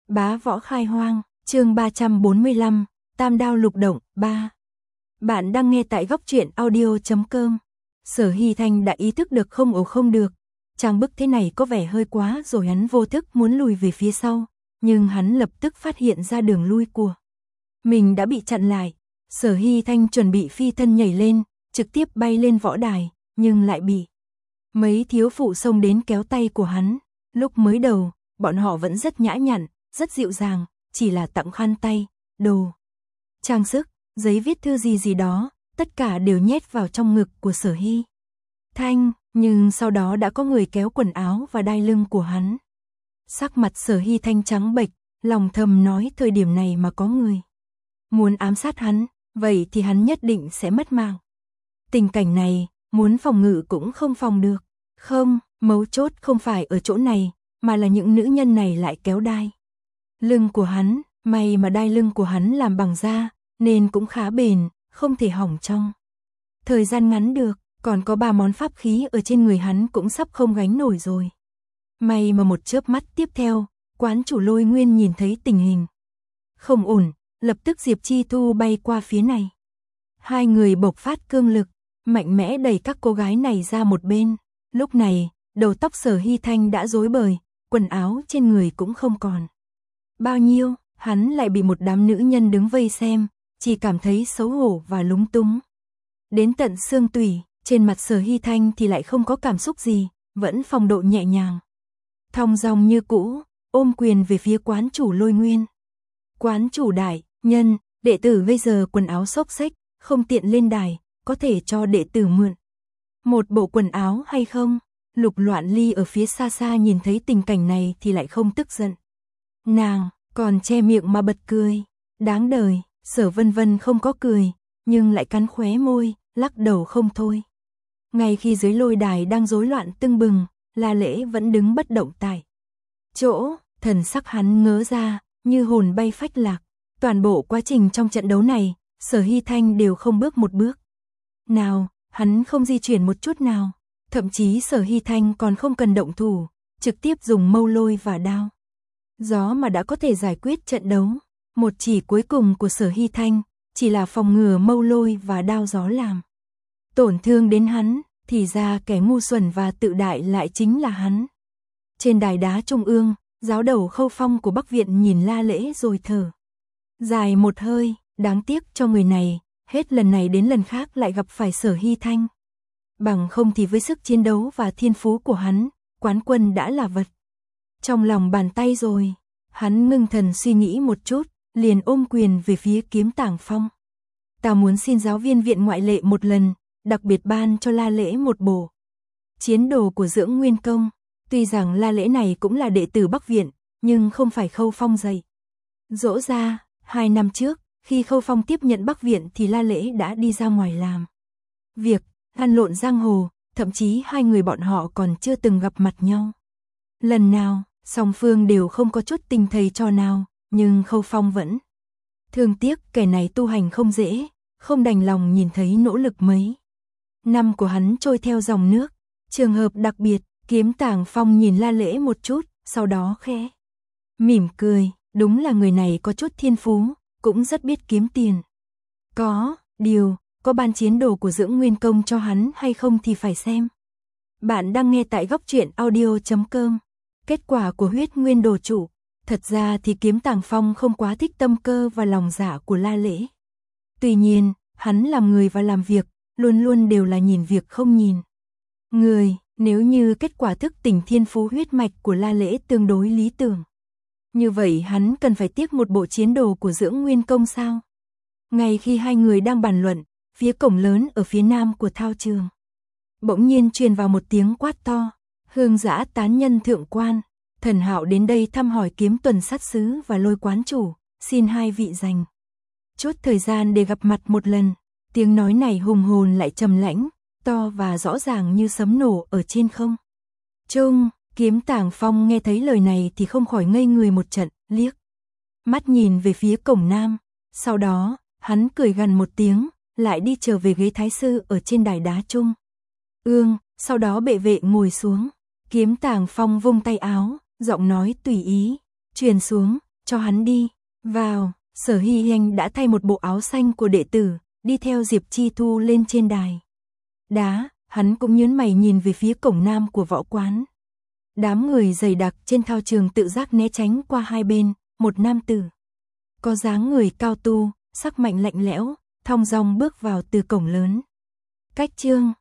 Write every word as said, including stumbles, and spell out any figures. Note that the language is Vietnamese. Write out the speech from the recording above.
Bá võ khai hoang, chương ba trăm bốn mươi lăm, Tam đao lục động, ba. Bạn đang nghe tại góc truyện audio chấm com. Sở Hy Thanh đã ý thức được không ổ không được. Trang bức thế này có vẻ hơi quá rồi, hắn vô thức muốn lùi về phía sau, nhưng hắn lập tức phát hiện ra đường lui của mình đã bị chặn lại. Sở Hy Thanh chuẩn bị phi thân nhảy lên, trực tiếp bay lên võ đài, nhưng lại bị mấy thiếu phụ xông đến kéo tay của hắn. Lúc mới đầu, bọn họ vẫn rất nhã nhặn, rất dịu dàng, chỉ là tặng khăn tay, đồ trang sức, giấy viết thư gì gì đó, tất cả đều nhét vào trong ngực của Sở Hy Thanh, nhưng sau đó đã có người kéo quần áo và đai lưng của hắn. Sắc mặt Sở Hy Thanh trắng bệch, lòng thầm nói thời điểm này mà có người muốn ám sát hắn, vậy thì hắn nhất định sẽ mất mạng. Tình cảnh này, muốn phòng ngự cũng không phòng được. Không, mấu chốt không phải ở chỗ này, mà là những nữ nhân này lại kéo đai lưng của hắn, may mà đai lưng của hắn làm bằng da, nên cũng khá bền, không thể hỏng trong thời gian ngắn được, còn có ba món pháp khí ở trên người hắn cũng sắp không gánh nổi rồi. May mà một chớp mắt tiếp theo, quán chủ Lôi Nguyên nhìn thấy tình hình không ổn, lập tức Diệp Chi Thu bay qua phía này. Hai người bộc phát cương lực, mạnh mẽ đẩy các cô gái này ra một bên. Lúc này, đầu tóc Sở Hy Thanh đã rối bời, quần áo trên người cũng không còn bao nhiêu, hắn lại bị một đám nữ nhân đứng vây xem, chỉ cảm thấy xấu hổ và lúng túng đến tận xương tủy. Trên mặt Sở Hy Thanh thì lại không có cảm xúc gì, vẫn phong độ nhẹ nhàng, thong dong như cũ, ôm quyền về phía quán chủ Lôi Nguyên. Quán chủ đại nhân, đệ tử bây giờ quần áo xốc xếch, không tiện lên đài, có thể cho đệ tử mượn một bộ quần áo hay không? Lục Loạn Ly ở phía xa xa nhìn thấy tình cảnh này thì lại không tức giận. Nàng còn che miệng mà bật cười. Đáng đời, Sở Vân Vân không có cười, nhưng lại cắn khóe môi, lắc đầu không thôi. Ngay khi dưới lôi đài đang rối loạn tưng bừng, La Lễ vẫn đứng bất động tại chỗ, thần sắc hắn ngớ ra, như hồn bay phách lạc. Toàn bộ quá trình trong trận đấu này, Sở Hy Thanh đều không bước một bước nào, hắn không di chuyển một chút nào. Thậm chí Sở Hy Thanh còn không cần động thủ, trực tiếp dùng mâu lôi và đao gió mà đã có thể giải quyết trận đấu. Một chỉ cuối cùng của Sở Hy Thanh chỉ là phòng ngừa mâu lôi và đao gió làm tổn thương đến hắn, thì ra kẻ ngu xuẩn và tự đại lại chính là hắn. Trên đài đá trung ương, giáo đầu Khâu Phong của Bắc Viện nhìn La Lễ rồi thở dài một hơi, đáng tiếc cho người này, hết lần này đến lần khác lại gặp phải Sở Hy Thanh. Bằng không thì với sức chiến đấu và thiên phú của hắn, quán quân đã là vật trong lòng bàn tay rồi. Hắn ngưng thần suy nghĩ một chút, liền ôm quyền về phía Kiếm Tàng Phong. Ta muốn xin giáo viên viện ngoại lệ một lần, đặc biệt ban cho La Lễ một bộ chiến đồ của Dưỡng Nguyên Công. Tuy rằng La Lễ này cũng là đệ tử Bắc Viện, nhưng không phải Khâu Phong dạy dỗ ra. Hai năm trước, khi Khâu Phong tiếp nhận Bắc Viện thì La Lễ đã đi ra ngoài làm việc, lăn lộn giang hồ, thậm chí hai người bọn họ còn chưa từng gặp mặt nhau. Lần nào, song phương đều không có chút tình thầy trò nào, nhưng Khâu Phong vẫn thương tiếc kẻ này tu hành không dễ, không đành lòng nhìn thấy nỗ lực mấy năm của hắn trôi theo dòng nước. Trường hợp đặc biệt, Kiếm Tàng Phong nhìn La Lễ một chút, sau đó khẽ mỉm cười, đúng là người này có chút thiên phú, cũng rất biết kiếm tiền. Có điều, có ban chiến đồ của Dưỡng Nguyên Công cho hắn hay không thì phải xem. Bạn đang nghe tại góc truyện audio chấm com. Kết quả của huyết nguyên đồ chủ. Thật ra thì Kiếm Tàng Phong không quá thích tâm cơ và lòng dạ của La Lễ. Tuy nhiên, hắn làm người và làm việc, luôn luôn đều là nhìn việc không nhìn người. Nếu như kết quả thức tỉnh thiên phú huyết mạch của La Lễ tương đối lý tưởng, như vậy hắn cần phải tiếc một bộ chiến đồ của Dưỡng Nguyên Công sao? Ngay khi hai người đang bàn luận, phía cổng lớn ở phía nam của thao trường bỗng nhiên truyền vào một tiếng quát to. Hương Giã tán nhân thượng quan, Thần Hạo đến đây thăm hỏi Kiếm Tuần sát sứ và Lôi quán chủ, xin hai vị dành chút thời gian để gặp mặt một lần. Tiếng nói này hùng hồn lại trầm lãnh, to và rõ ràng như sấm nổ ở trên không trung. Kiếm Tàng Phong nghe thấy lời này thì không khỏi ngây người một trận, liếc mắt nhìn về phía cổng nam. Sau đó, hắn cười gằn một tiếng, lại đi trở về ghế thái sư ở trên đài đá trung ương. Sau đó bệ vệ ngồi xuống. Kiếm Tàng Phong vung tay áo, giọng nói tùy ý truyền xuống, cho hắn đi, vào, Sở Hy Hành đã thay một bộ áo xanh của đệ tử, đi theo Diệp Chi Thu lên trên đài. Đá, hắn cũng nhướng mày nhìn về phía cổng nam của võ quán. Đám người dày đặc trên thao trường tự giác né tránh qua hai bên, một nam tử. Có dáng người cao tu, sắc mạnh lạnh lẽo, thong dong bước vào từ cổng lớn. Cách chương